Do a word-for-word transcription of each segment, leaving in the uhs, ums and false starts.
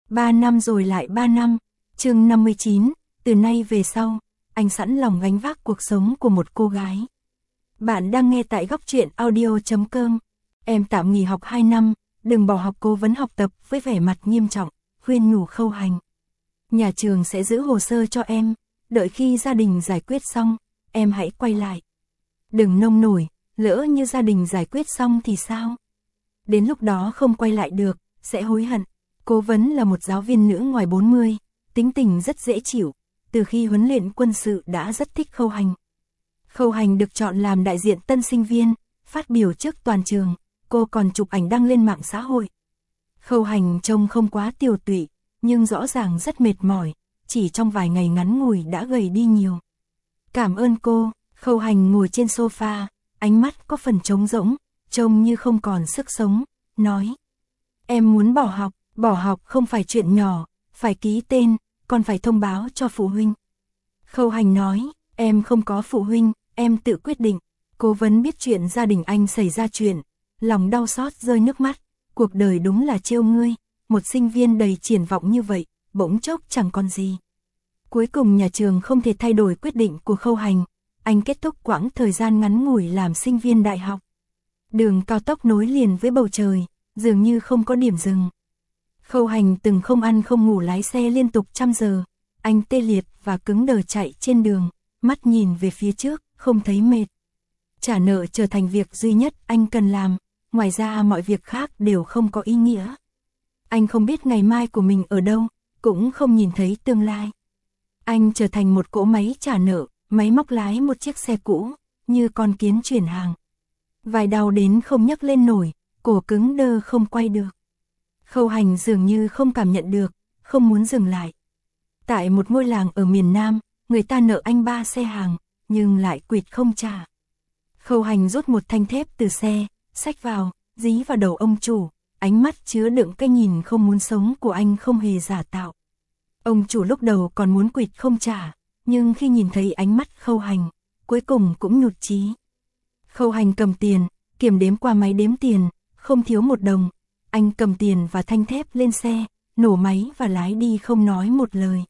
Ba năm rồi lại ba năm, chương năm mươi chín, từ nay về sau, anh sẵn lòng gánh vác cuộc sống của một cô gái. Bạn đang nghe tại góc truyện audio chấm com. Em tạm nghỉ học hai năm, đừng bỏ học, cố vấn học tập với vẻ mặt nghiêm trọng, khuyên nhủ Khâu Hành. Nhà trường sẽ giữ hồ sơ cho em, đợi khi gia đình giải quyết xong, em hãy quay lại. Đừng nông nổi, lỡ như gia đình giải quyết xong thì sao? Đến lúc đó không quay lại được, sẽ hối hận. Cố vấn là một giáo viên nữ ngoài bốn mươi, tính tình rất dễ chịu, từ khi huấn luyện quân sự đã rất thích Khâu Hành. Khâu Hành được chọn làm đại diện tân sinh viên, phát biểu trước toàn trường, cô còn chụp ảnh đăng lên mạng xã hội. Khâu Hành trông không quá tiều tụy, nhưng rõ ràng rất mệt mỏi, chỉ trong vài ngày ngắn ngủi đã gầy đi nhiều. Cảm ơn cô. Khâu Hành ngồi trên sofa, ánh mắt có phần trống rỗng, trông như không còn sức sống, nói. Em muốn bỏ học, bỏ học không phải chuyện nhỏ, phải ký tên, còn phải thông báo cho phụ huynh. Khâu Hành nói, em không có phụ huynh, em tự quyết định. Cố vấn biết chuyện gia đình anh xảy ra chuyện, lòng đau xót rơi nước mắt, cuộc đời đúng là trêu ngươi, một sinh viên đầy triển vọng như vậy, bỗng chốc chẳng còn gì. Cuối cùng nhà trường không thể thay đổi quyết định của Khâu Hành, anh kết thúc quãng thời gian ngắn ngủi làm sinh viên đại học. Đường cao tốc nối liền với bầu trời, dường như không có điểm dừng. Khâu Hành từng không ăn không ngủ lái xe liên tục trăm giờ, anh tê liệt và cứng đờ chạy trên đường, mắt nhìn về phía trước, không thấy mệt. Trả nợ trở thành việc duy nhất anh cần làm, ngoài ra mọi việc khác đều không có ý nghĩa. Anh không biết ngày mai của mình ở đâu, cũng không nhìn thấy tương lai. Anh trở thành một cỗ máy trả nợ, máy móc lái một chiếc xe cũ, như con kiến chuyển hàng. Vai đau đến không nhấc lên nổi, cổ cứng đơ không quay được. Khâu Hành dường như không cảm nhận được, không muốn dừng lại. Tại một ngôi làng ở miền Nam, người ta nợ anh ba xe hàng, nhưng lại quỵt không trả. Khâu Hành rút một thanh thép từ xe, xách vào, dí vào đầu ông chủ, ánh mắt chứa đựng cái nhìn không muốn sống của anh không hề giả tạo. Ông chủ lúc đầu còn muốn quỵt không trả, nhưng khi nhìn thấy ánh mắt Khâu Hành, cuối cùng cũng nhụt chí. Khâu Hành cầm tiền, kiểm đếm qua máy đếm tiền, không thiếu một đồng. Anh cầm tiền và thanh thép lên xe, nổ máy và lái đi không nói một lời.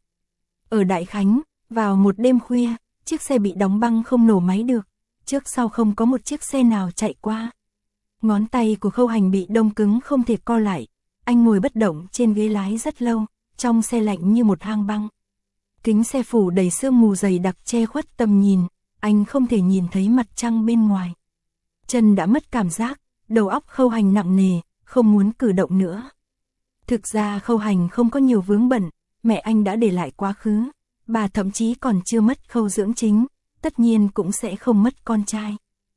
Ở Đại Khánh, vào một đêm khuya, chiếc xe bị đóng băng không nổ máy được, trước sau không có một chiếc xe nào chạy qua. Ngón tay của Khâu Hành bị đông cứng không thể co lại, anh ngồi bất động trên ghế lái rất lâu, trong xe lạnh như một hang băng. Kính xe phủ đầy sương mù dày đặc che khuất tầm nhìn, anh không thể nhìn thấy mặt trăng bên ngoài. Chân đã mất cảm giác, đầu óc Khâu Hành nặng nề, không muốn cử động nữa. Thực ra Khâu Hành không có nhiều vướng bận, mẹ anh đã để lại quá khứ, bà thậm chí còn chưa mất Khâu dưỡng chính, tất nhiên cũng sẽ không mất con trai.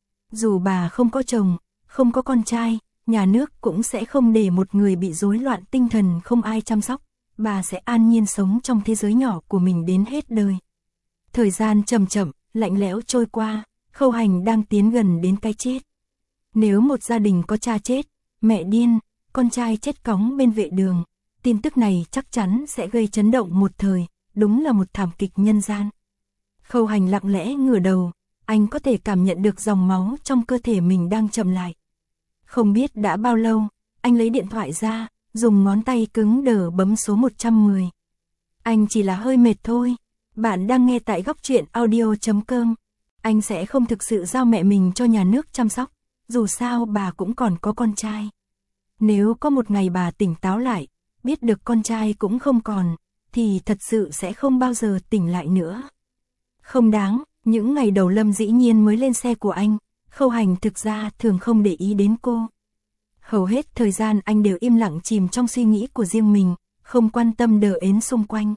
Dù bà không có chồng, không có con trai, nhà nước cũng sẽ không để một người bị rối loạn tinh thần không ai chăm sóc, bà sẽ an nhiên sống trong thế giới nhỏ của mình đến hết đời. Thời gian chậm chậm, lạnh lẽo trôi qua, Khâu Hành đang tiến gần đến cái chết. Nếu một gia đình có cha chết, mẹ điên, con trai chết cóng bên vệ đường, tin tức này chắc chắn sẽ gây chấn động một thời, đúng là một thảm kịch nhân gian. Khâu Hành lặng lẽ ngửa đầu, anh có thể cảm nhận được dòng máu trong cơ thể mình đang chậm lại. Không biết đã bao lâu, anh lấy điện thoại ra, dùng ngón tay cứng đờ bấm số một trăm mười. Anh chỉ là hơi mệt thôi. Bạn đang nghe tại góc truyện audio chấm com. Anh sẽ không thực sự giao mẹ mình cho nhà nước chăm sóc, dù sao bà cũng còn có con trai. Nếu có một ngày bà tỉnh táo lại, biết được con trai cũng không còn, thì thật sự sẽ không bao giờ tỉnh lại nữa. Không đáng, những ngày đầu Lâm dĩ nhiên mới lên xe của anh, Khâu Hành thực ra thường không để ý đến cô. Hầu hết thời gian anh đều im lặng chìm trong suy nghĩ của riêng mình, không quan tâm đờ ến xung quanh.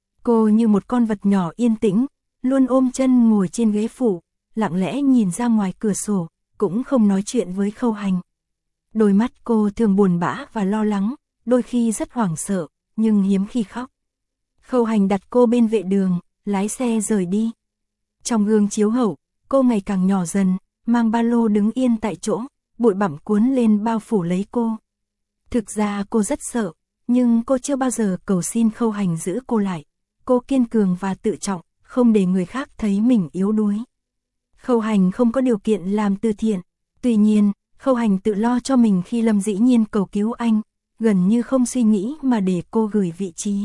Cô như một con vật nhỏ yên tĩnh, luôn ôm chân ngồi trên ghế phụ, lặng lẽ nhìn ra ngoài cửa sổ, cũng không nói chuyện với Khâu Hành. Đôi mắt cô thường buồn bã và lo lắng, đôi khi rất hoảng sợ, nhưng hiếm khi khóc. Khâu Hành đặt cô bên vệ đường, lái xe rời đi. Trong gương chiếu hậu, cô ngày càng nhỏ dần, mang ba lô đứng yên tại chỗ, bụi bặm cuốn lên bao phủ lấy cô. Thực ra cô rất sợ, nhưng cô chưa bao giờ cầu xin Khâu Hành giữ cô lại. Cô kiên cường và tự trọng, không để người khác thấy mình yếu đuối. Khâu Hành không có điều kiện làm từ thiện, tuy nhiên, Khâu Hành tự lo cho mình khi Lâm dĩ nhiên cầu cứu anh, gần như không suy nghĩ mà để cô gửi vị trí.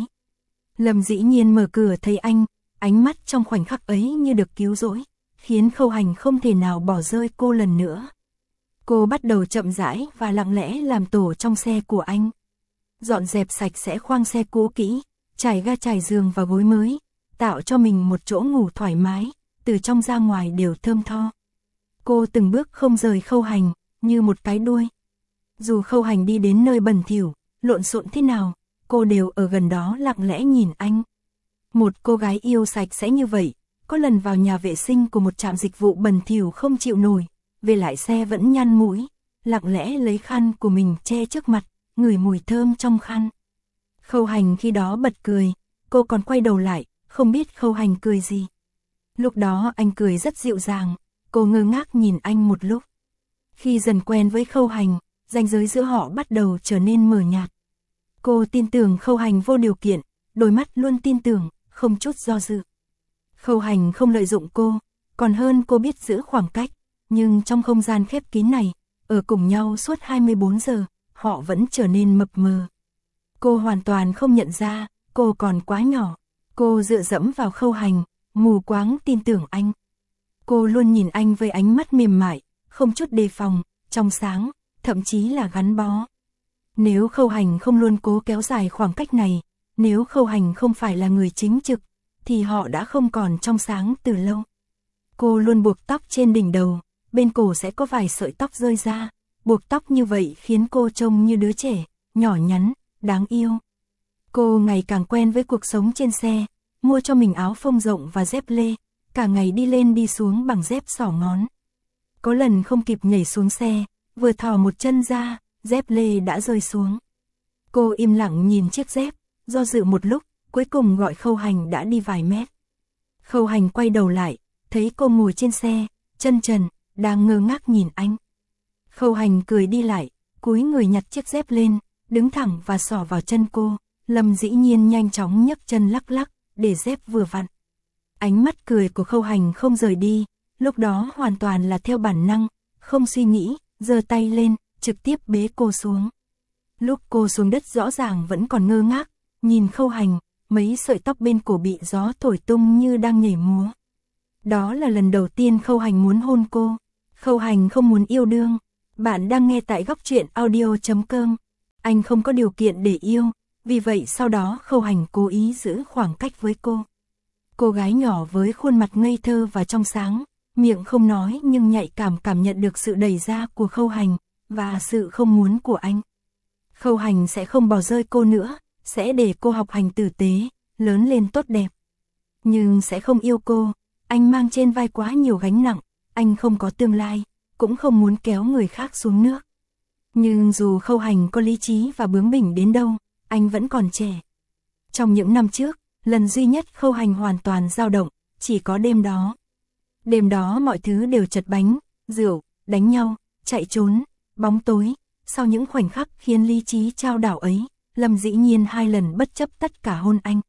Lâm Dĩ Nhiên mở cửa thấy anh, ánh mắt trong khoảnh khắc ấy như được cứu rỗi, khiến Khâu Hành không thể nào bỏ rơi cô lần nữa. Cô bắt đầu chậm rãi và lặng lẽ làm tổ trong xe của anh. Dọn dẹp sạch sẽ khoang xe cũ kỹ, trải ga trải giường và gối mới, tạo cho mình một chỗ ngủ thoải mái, từ trong ra ngoài đều thơm tho. Cô từng bước không rời Khâu Hành, như một cái đuôi. Dù Khâu Hành đi đến nơi bẩn thỉu, lộn xộn thế nào, cô đều ở gần đó lặng lẽ nhìn anh. Một cô gái yêu sạch sẽ như vậy, có lần vào nhà vệ sinh của một trạm dịch vụ bẩn thỉu không chịu nổi, về lại xe vẫn nhăn mũi, lặng lẽ lấy khăn của mình che trước mặt, ngửi mùi thơm trong khăn. Khâu Hành khi đó bật cười, cô còn quay đầu lại, không biết Khâu Hành cười gì. Lúc đó anh cười rất dịu dàng, cô ngơ ngác nhìn anh một lúc. Khi dần quen với Khâu Hành, ranh giới giữa họ bắt đầu trở nên mờ nhạt. Cô tin tưởng Khâu Hành vô điều kiện, đôi mắt luôn tin tưởng, không chút do dự. Khâu Hành không lợi dụng cô, còn hơn cô biết giữ khoảng cách, nhưng trong không gian khép kín này, ở cùng nhau suốt hai mươi bốn giờ, họ vẫn trở nên mập mờ. Cô hoàn toàn không nhận ra, cô còn quá nhỏ. Cô dựa dẫm vào Khâu Hành, mù quáng tin tưởng anh. Cô luôn nhìn anh với ánh mắt mềm mại, không chút đề phòng, trong sáng, thậm chí là gắn bó. Nếu Khâu Hành không luôn cố kéo dài khoảng cách này, nếu Khâu Hành không phải là người chính trực, thì họ đã không còn trong sáng từ lâu. Cô luôn buộc tóc trên đỉnh đầu, bên cổ sẽ có vài sợi tóc rơi ra, buộc tóc như vậy khiến cô trông như đứa trẻ, nhỏ nhắn, đáng yêu. Cô ngày càng quen với cuộc sống trên xe, mua cho mình áo phông rộng và dép lê, cả ngày đi lên đi xuống bằng dép xỏ ngón. Có lần không kịp nhảy xuống xe, vừa thò một chân ra, dép lê đã rơi xuống. Cô im lặng nhìn chiếc dép, do dự một lúc, cuối cùng gọi Khâu Hành đã đi vài mét. Khâu Hành quay đầu lại, thấy cô ngồi trên xe, chân trần, đang ngơ ngác nhìn anh. Khâu Hành cười đi lại, cúi người nhặt chiếc dép lên, đứng thẳng và xỏ vào chân cô. Lâm Dĩ Nhiên nhanh chóng nhấc chân lắc lắc, để dép vừa vặn. Ánh mắt cười của Khâu Hành không rời đi, lúc đó hoàn toàn là theo bản năng, không suy nghĩ, giơ tay lên, trực tiếp bế cô xuống. Lúc cô xuống đất rõ ràng vẫn còn ngơ ngác, nhìn Khâu Hành, mấy sợi tóc bên cổ bị gió thổi tung như đang nhảy múa. Đó là lần đầu tiên Khâu Hành muốn hôn cô. Khâu Hành không muốn yêu đương. Bạn đang nghe tại góc truyện audio chấm com. Anh không có điều kiện để yêu, vì vậy sau đó Khâu Hành cố ý giữ khoảng cách với cô. Cô gái nhỏ với khuôn mặt ngây thơ và trong sáng, miệng không nói nhưng nhạy cảm cảm nhận được sự đẩy ra của Khâu Hành, và sự không muốn của anh. Khâu Hành sẽ không bỏ rơi cô nữa, sẽ để cô học hành tử tế, lớn lên tốt đẹp. Nhưng sẽ không yêu cô, anh mang trên vai quá nhiều gánh nặng, anh không có tương lai, cũng không muốn kéo người khác xuống nước. Nhưng dù Khâu Hành có lý trí và bướng bỉnh đến đâu, anh vẫn còn trẻ. Trong những năm trước, lần duy nhất Khâu Hành hoàn toàn dao động, chỉ có đêm đó. Đêm đó mọi thứ đều chật bánh, rượu, đánh nhau, chạy trốn, bóng tối. Sau những khoảnh khắc khiến lý trí trao đảo ấy, Lâm Dĩ Nhiên hai lần bất chấp tất cả hôn anh.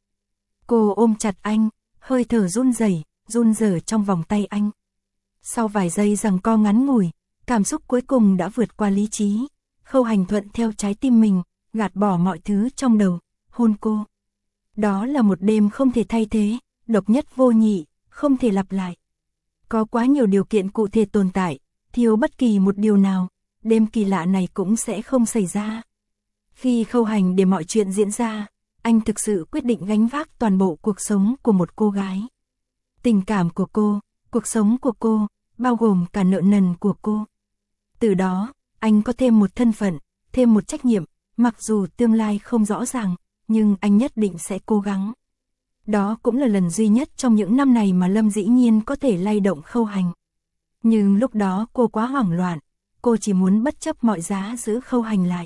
Cô ôm chặt anh, hơi thở run rẩy, run rẩy trong vòng tay anh. Sau vài giây giằng co ngắn ngủi, cảm xúc cuối cùng đã vượt qua lý trí. Khâu Hành thuận theo trái tim mình, gạt bỏ mọi thứ trong đầu, hôn cô. Đó là một đêm không thể thay thế, độc nhất vô nhị, không thể lặp lại. Có quá nhiều điều kiện cụ thể tồn tại, thiếu bất kỳ một điều nào, đêm kỳ lạ này cũng sẽ không xảy ra. Khi Khâu Hành để mọi chuyện diễn ra, anh thực sự quyết định gánh vác toàn bộ cuộc sống của một cô gái. Tình cảm của cô, cuộc sống của cô, bao gồm cả nợ nần của cô. Từ đó, anh có thêm một thân phận, thêm một trách nhiệm, mặc dù tương lai không rõ ràng, nhưng anh nhất định sẽ cố gắng. Đó cũng là lần duy nhất trong những năm này mà Lâm Dĩ Nhiên có thể lay động Khâu Hành. Nhưng lúc đó cô quá hoảng loạn, cô chỉ muốn bất chấp mọi giá giữ Khâu Hành lại.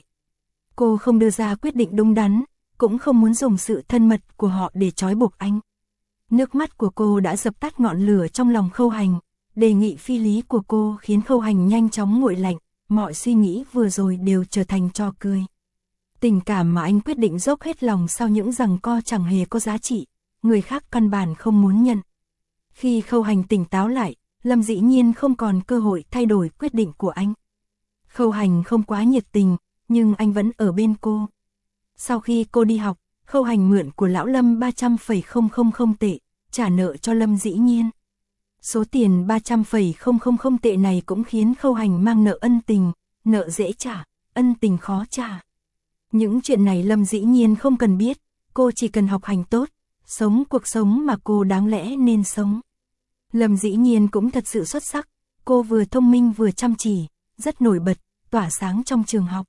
Cô không đưa ra quyết định đúng đắn, cũng không muốn dùng sự thân mật của họ để trói buộc anh. Nước mắt của cô đã dập tắt ngọn lửa trong lòng Khâu Hành, đề nghị phi lý của cô khiến Khâu Hành nhanh chóng nguội lạnh, mọi suy nghĩ vừa rồi đều trở thành trò cười. Tình cảm mà anh quyết định dốc hết lòng sau những giằng co chẳng hề có giá trị, người khác căn bản không muốn nhận. Khi Khâu Hành tỉnh táo lại, Lâm Dĩ Nhiên không còn cơ hội thay đổi quyết định của anh. Khâu Hành không quá nhiệt tình, nhưng anh vẫn ở bên cô. Sau khi cô đi học, Khâu Hành mượn của lão Lâm ba trăm phẩy không không không tệ, trả nợ cho Lâm Dĩ Nhiên. Số tiền ba trăm phẩy không không không tệ này cũng khiến Khâu Hành mang nợ ân tình, nợ dễ trả, ân tình khó trả. Những chuyện này Lâm Dĩ Nhiên không cần biết, cô chỉ cần học hành tốt, sống cuộc sống mà cô đáng lẽ nên sống. Lâm Dĩ Nhiên cũng thật sự xuất sắc, cô vừa thông minh vừa chăm chỉ, rất nổi bật, tỏa sáng trong trường học.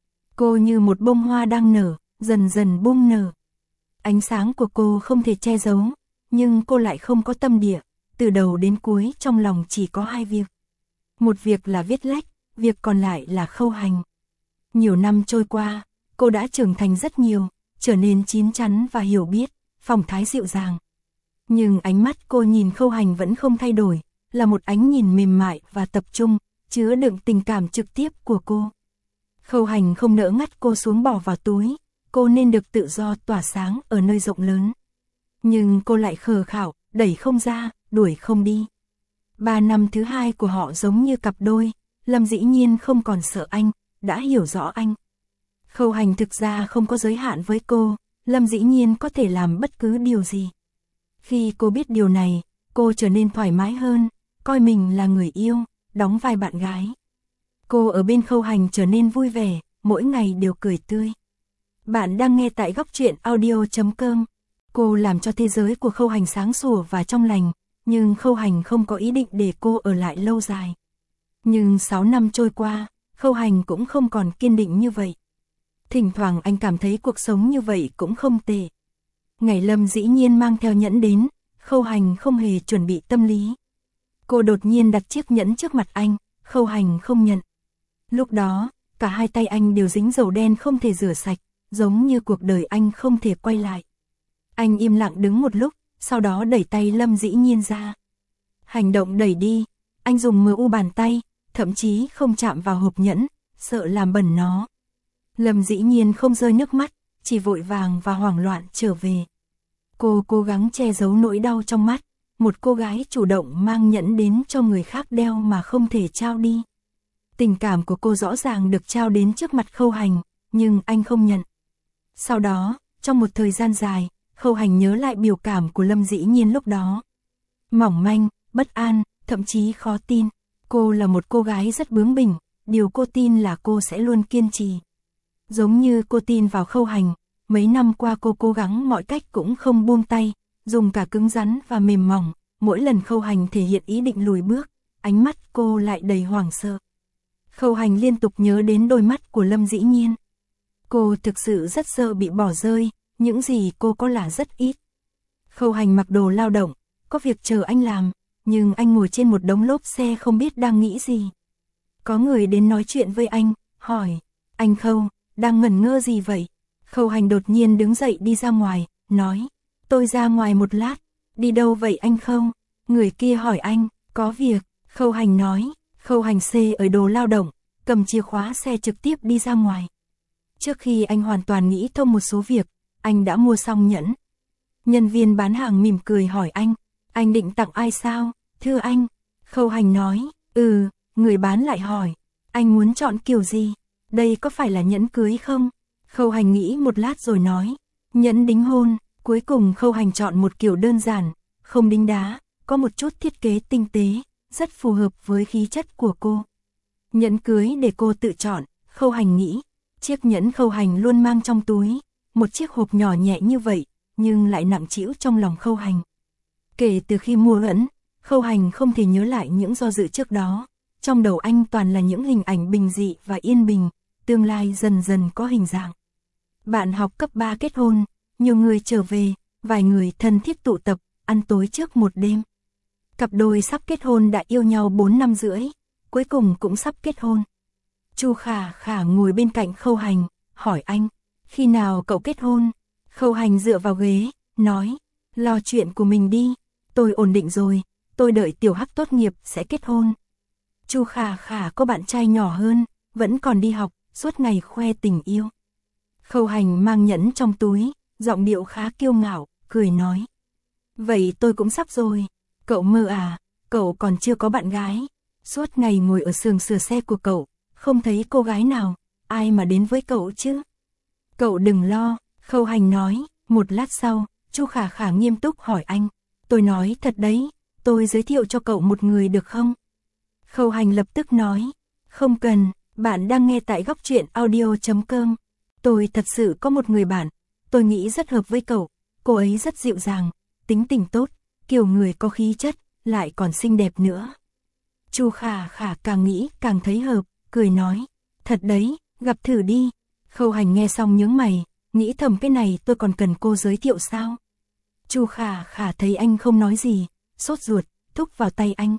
Cô như một bông hoa đang nở, dần dần bung nở. Ánh sáng của cô không thể che giấu, nhưng cô lại không có tâm địa, từ đầu đến cuối trong lòng chỉ có hai việc. Một việc là viết lách, việc còn lại là Khâu Hành. Nhiều năm trôi qua, cô đã trưởng thành rất nhiều, trở nên chín chắn và hiểu biết, phong thái dịu dàng. Nhưng ánh mắt cô nhìn Khâu Hành vẫn không thay đổi, là một ánh nhìn mềm mại và tập trung, chứa đựng tình cảm trực tiếp của cô. Khâu Hành không nỡ ngắt cô xuống bỏ vào túi, cô nên được tự do tỏa sáng ở nơi rộng lớn. Nhưng cô lại khờ khảo, đẩy không ra, đuổi không đi. Ba năm thứ hai của họ giống như cặp đôi, Lâm Dĩ Nhiên không còn sợ anh, đã hiểu rõ anh. Khâu Hành thực ra không có giới hạn với cô, Lâm Dĩ Nhiên có thể làm bất cứ điều gì. Khi cô biết điều này, cô trở nên thoải mái hơn, coi mình là người yêu, đóng vai bạn gái. Cô ở bên Khâu Hành trở nên vui vẻ, mỗi ngày đều cười tươi. Bạn đang nghe tại góc truyện audio chấm com. Cô làm cho thế giới của Khâu Hành sáng sủa và trong lành, nhưng Khâu Hành không có ý định để cô ở lại lâu dài. Nhưng sáu năm trôi qua, Khâu Hành cũng không còn kiên định như vậy. Thỉnh thoảng anh cảm thấy cuộc sống như vậy cũng không tệ. Ngày Lâm Dĩ Nhiên mang theo nhẫn đến, Khâu Hành không hề chuẩn bị tâm lý. Cô đột nhiên đặt chiếc nhẫn trước mặt anh, Khâu Hành không nhận. Lúc đó, cả hai tay anh đều dính dầu đen không thể rửa sạch, giống như cuộc đời anh không thể quay lại. Anh im lặng đứng một lúc, sau đó đẩy tay Lâm Dĩ Nhiên ra. Hành động đẩy đi, anh dùng mờ u bàn tay, thậm chí không chạm vào hộp nhẫn, sợ làm bẩn nó. Lâm Dĩ Nhiên không rơi nước mắt, chỉ vội vàng và hoảng loạn trở về. Cô cố gắng che giấu nỗi đau trong mắt, một cô gái chủ động mang nhẫn đến cho người khác đeo mà không thể trao đi. Tình cảm của cô rõ ràng được trao đến trước mặt Khâu Hành, nhưng anh không nhận. Sau đó, trong một thời gian dài, Khâu Hành nhớ lại biểu cảm của Lâm Dĩ Nhiên lúc đó. Mỏng manh, bất an, thậm chí khó tin. Cô là một cô gái rất bướng bỉnh, điều cô tin là cô sẽ luôn kiên trì. Giống như cô tin vào Khâu Hành, mấy năm qua cô cố gắng mọi cách cũng không buông tay, dùng cả cứng rắn và mềm mỏng, mỗi lần Khâu Hành thể hiện ý định lùi bước, ánh mắt cô lại đầy hoảng sợ. Khâu Hành liên tục nhớ đến đôi mắt của Lâm Dĩ Nhiên. Cô thực sự rất sợ bị bỏ rơi, những gì cô có là rất ít. Khâu Hành mặc đồ lao động, có việc chờ anh làm, nhưng anh ngồi trên một đống lốp xe không biết đang nghĩ gì. Có người đến nói chuyện với anh, hỏi, anh Khâu, đang ngẩn ngơ gì vậy? Khâu Hành đột nhiên đứng dậy đi ra ngoài, nói, tôi ra ngoài một lát. Đi đâu vậy anh Khâu? Người kia hỏi anh, có việc. Khâu Hành nói, Khâu Hành xê ở đồ lao động, cầm chìa khóa xe trực tiếp đi ra ngoài. Trước khi anh hoàn toàn nghĩ thông một số việc, anh đã mua xong nhẫn. Nhân viên bán hàng mỉm cười hỏi anh, anh định tặng ai sao? Thưa anh. Khâu Hành nói, ừ. Người bán lại hỏi, anh muốn chọn kiểu gì? Đây có phải là nhẫn cưới không? Khâu Hành nghĩ một lát rồi nói, nhẫn đính hôn. Cuối cùng Khâu Hành chọn một kiểu đơn giản, không đính đá, có một chút thiết kế tinh tế, rất phù hợp với khí chất của cô. Nhẫn cưới để cô tự chọn, Khâu Hành nghĩ. Chiếc nhẫn Khâu Hành luôn mang trong túi, một chiếc hộp nhỏ nhẹ như vậy, nhưng lại nặng trĩu trong lòng Khâu Hành. Kể từ khi mua nhẫn, Khâu Hành không thể nhớ lại những do dự trước đó. Trong đầu anh toàn là những hình ảnh bình dị và yên bình, tương lai dần dần có hình dạng. Bạn học cấp ba kết hôn, nhiều người trở về, vài người thân thiết tụ tập, ăn tối trước một đêm. Cặp đôi sắp kết hôn đã yêu nhau bốn năm rưỡi, cuối cùng cũng sắp kết hôn. Chu Khả Khả ngồi bên cạnh Khâu Hành, hỏi anh, khi nào cậu kết hôn? Khâu Hành dựa vào ghế, nói, lo chuyện của mình đi, tôi ổn định rồi, tôi đợi Tiểu Hắc tốt nghiệp sẽ kết hôn. Chu Khả Khả có bạn trai nhỏ hơn, vẫn còn đi học, suốt ngày khoe tình yêu. Khâu Hành mang nhẫn trong túi, giọng điệu khá kiêu ngạo, cười nói. Vậy tôi cũng sắp rồi. Cậu mơ à, cậu còn chưa có bạn gái. Suốt ngày ngồi ở xưởng sửa xe của cậu, không thấy cô gái nào. ai mà đến với cậu chứ? Cậu đừng lo, Khâu Hành nói. Một lát sau, Chu Khả Khả nghiêm túc hỏi anh. Tôi nói thật đấy, tôi giới thiệu cho cậu một người được không? Khâu Hành lập tức nói. Không cần, bạn đang nghe tại góc truyện audio chấm com. Tôi thật sự có một người bạn, tôi nghĩ rất hợp với cậu. Cô ấy rất dịu dàng, tính tình tốt, kiểu người có khí chất, lại còn xinh đẹp nữa. Chu Khả Khả càng nghĩ càng thấy hợp, cười nói. Thật đấy, gặp thử đi. Khâu Hành nghe xong nhướng mày, nghĩ thầm cái này tôi còn cần cô giới thiệu sao? Chu Khả Khả thấy anh không nói gì, sốt ruột, thúc vào tay anh.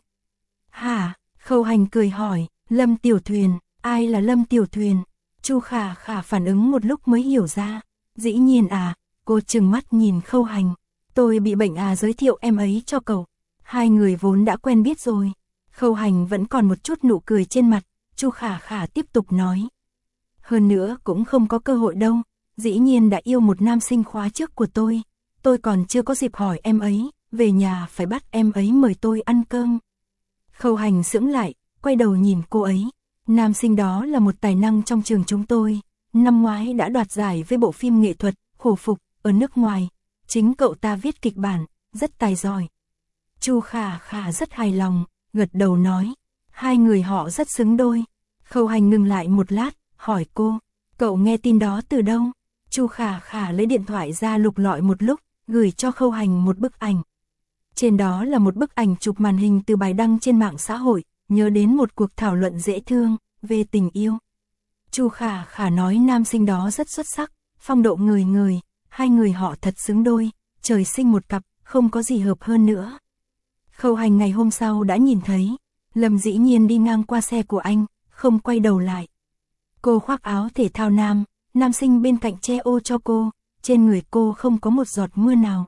Hả? Khâu Hành cười hỏi. Lâm Tiểu Thuyền, ai là Lâm Tiểu Thuyền? Chu Khả Khả phản ứng một lúc mới hiểu ra. Dĩ nhiên à, cô trừng mắt nhìn Khâu Hành. Tôi bị bệnh à, giới thiệu em ấy cho cậu. Hai người vốn đã quen biết rồi. Khâu Hành vẫn còn một chút nụ cười trên mặt. Chu Khả Khả tiếp tục nói. Hơn nữa cũng không có cơ hội đâu. Dĩ nhiên đã yêu một nam sinh khóa trước của tôi. Tôi còn chưa có dịp hỏi em ấy. Về nhà phải bắt em ấy mời tôi ăn cơm. Khâu Hành sững lại, quay đầu nhìn cô ấy. Nam sinh đó là một tài năng trong trường chúng tôi. Năm ngoái đã đoạt giải với bộ phim nghệ thuật Khổ Phục ở nước ngoài. Chính cậu ta viết kịch bản, rất tài giỏi. Chu Khả Khả rất hài lòng, gật đầu nói. Hai người họ rất xứng đôi. Khâu Hành ngừng lại một lát, hỏi cô. Cậu nghe tin đó từ đâu? Chu Khả Khả lấy điện thoại ra lục lọi một lúc, gửi cho Khâu Hành một bức ảnh. Trên đó là một bức ảnh chụp màn hình từ bài đăng trên mạng xã hội, nhớ đến một cuộc thảo luận dễ thương về tình yêu. Chu Khả Khả nói nam sinh đó rất xuất sắc, phong độ người người, hai người họ thật xứng đôi, trời sinh một cặp, không có gì hợp hơn nữa. Khâu Hành ngày hôm sau đã nhìn thấy, Lâm Dĩ Nhiên đi ngang qua xe của anh, không quay đầu lại. Cô khoác áo thể thao nam, nam sinh bên cạnh che ô cho cô, trên người cô không có một giọt mưa nào.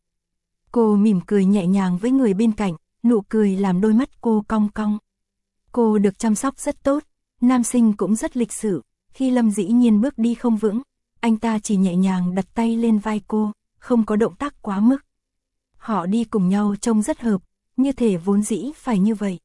Cô mỉm cười nhẹ nhàng với người bên cạnh, nụ cười làm đôi mắt cô cong cong. Cô được chăm sóc rất tốt, nam sinh cũng rất lịch sự. Khi Lâm Dĩ Nhiên bước đi không vững, anh ta chỉ nhẹ nhàng đặt tay lên vai cô, không có động tác quá mức. Họ đi cùng nhau trông rất hợp, như thể vốn dĩ phải như vậy.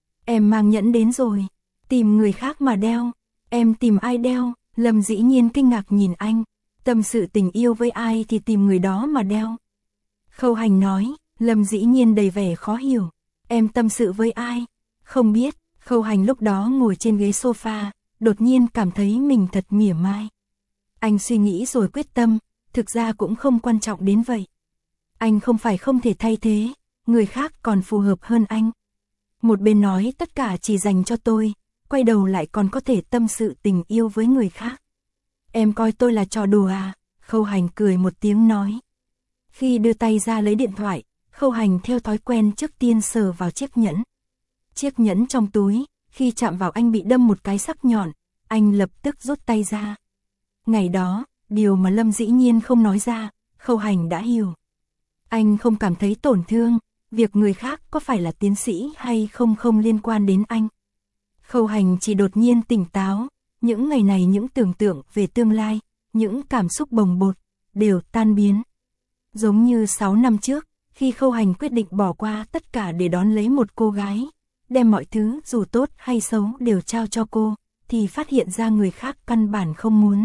Em mang nhẫn đến rồi, tìm người khác mà đeo. Em tìm ai đeo? Lâm Dĩ Nhiên kinh ngạc nhìn anh. Tâm sự tình yêu với ai thì tìm người đó mà đeo. Khâu Hành nói. Lâm Dĩ Nhiên đầy vẻ khó hiểu. Em tâm sự với ai? Không biết. Khâu Hành lúc đó ngồi trên ghế sofa, đột nhiên cảm thấy mình thật mỉa mai. Anh suy nghĩ rồi quyết tâm, thực ra cũng không quan trọng đến vậy. Anh không phải không thể thay thế, người khác còn phù hợp hơn anh. Một bên nói tất cả chỉ dành cho tôi, quay đầu lại còn có thể tâm sự tình yêu với người khác. Em coi tôi là trò đùa à? Khâu Hành cười một tiếng nói. Khi đưa tay ra lấy điện thoại, Khâu Hành theo thói quen trước tiên sờ vào chiếc nhẫn. Chiếc nhẫn trong túi, khi chạm vào anh bị đâm một cái sắc nhọn, anh lập tức rút tay ra. Ngày đó, điều mà Lâm Dĩ Nhiên không nói ra, Khâu Hành đã hiểu. Anh không cảm thấy tổn thương, việc người khác có phải là tiến sĩ hay không không liên quan đến anh. Khâu Hành chỉ đột nhiên tỉnh táo, những ngày này những tưởng tượng về tương lai, những cảm xúc bồng bột, đều tan biến. Giống như sáu năm trước, khi Khâu Hành quyết định bỏ qua tất cả để đón lấy một cô gái, đem mọi thứ dù tốt hay xấu đều trao cho cô, thì phát hiện ra người khác căn bản không muốn.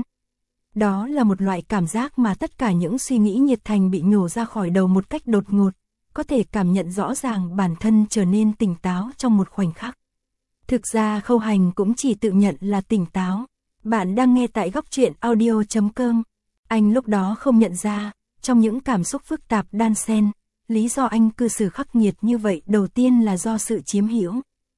Đó là một loại cảm giác mà tất cả những suy nghĩ nhiệt thành bị nhổ ra khỏi đầu một cách đột ngột, có thể cảm nhận rõ ràng bản thân trở nên tỉnh táo trong một khoảnh khắc. Thực ra Khâu Hành cũng chỉ tự nhận là tỉnh táo. Bạn đang nghe tại góc truyện audio chấm com. Anh lúc đó không nhận ra, trong những cảm xúc phức tạp đan xen, lý do anh cư xử khắc nghiệt như vậy đầu tiên là do sự chiếm hữu.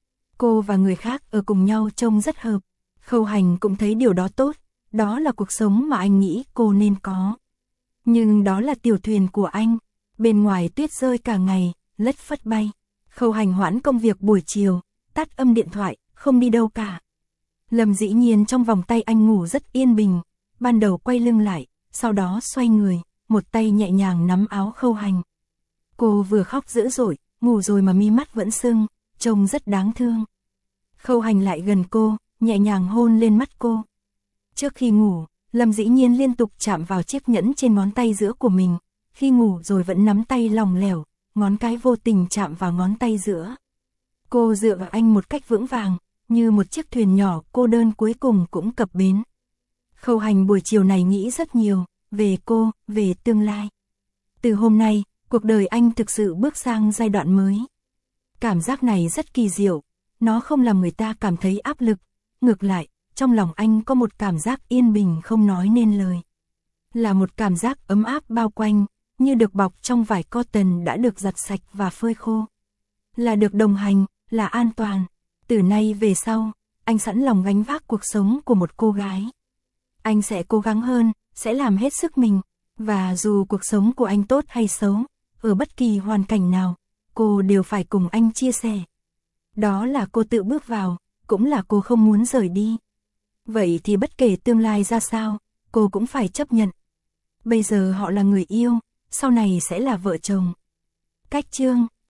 Cô và người khác ở cùng nhau trông rất hợp. Khâu Hành cũng thấy điều đó tốt, đó là cuộc sống mà anh nghĩ cô nên có. Nhưng đó là tiểu thuyền của anh, bên ngoài tuyết rơi cả ngày, lất phất bay. Khâu Hành hoãn công việc buổi chiều, tắt âm điện thoại, không đi đâu cả. Lâm Dĩ Nhiên trong vòng tay anh ngủ rất yên bình, ban đầu quay lưng lại, sau đó xoay người, một tay nhẹ nhàng nắm áo Khâu Hành. Cô vừa khóc dữ dội, ngủ rồi mà mi mắt vẫn sưng, trông rất đáng thương. Khâu Hành lại gần cô, nhẹ nhàng hôn lên mắt cô. Trước khi ngủ, Lâm Dĩ Nhiên liên tục chạm vào chiếc nhẫn trên ngón tay giữa của mình, khi ngủ rồi vẫn nắm tay lỏng lẻo, ngón cái vô tình chạm vào ngón tay giữa. Cô dựa vào anh một cách vững vàng, như một chiếc thuyền nhỏ cô đơn cuối cùng cũng cập bến. Khâu Hành buổi chiều này nghĩ rất nhiều, về cô, về tương lai. Từ hôm nay, cuộc đời anh thực sự bước sang giai đoạn mới. Cảm giác này rất kỳ diệu, nó không làm người ta cảm thấy áp lực, ngược lại, trong lòng anh có một cảm giác yên bình không nói nên lời. Là một cảm giác ấm áp bao quanh, như được bọc trong vải cotton đã được giặt sạch và phơi khô. Là được đồng hành, là an toàn. Từ nay về sau, anh sẵn lòng gánh vác cuộc sống của một cô gái. Anh sẽ cố gắng hơn, sẽ làm hết sức mình, và dù cuộc sống của anh tốt hay xấu, ở bất kỳ hoàn cảnh nào, cô đều phải cùng anh chia sẻ. Đó là cô tự bước vào, cũng là cô không muốn rời đi. Vậy thì bất kể tương lai ra sao, cô cũng phải chấp nhận. Bây giờ họ là người yêu, sau này sẽ là vợ chồng. Cách chương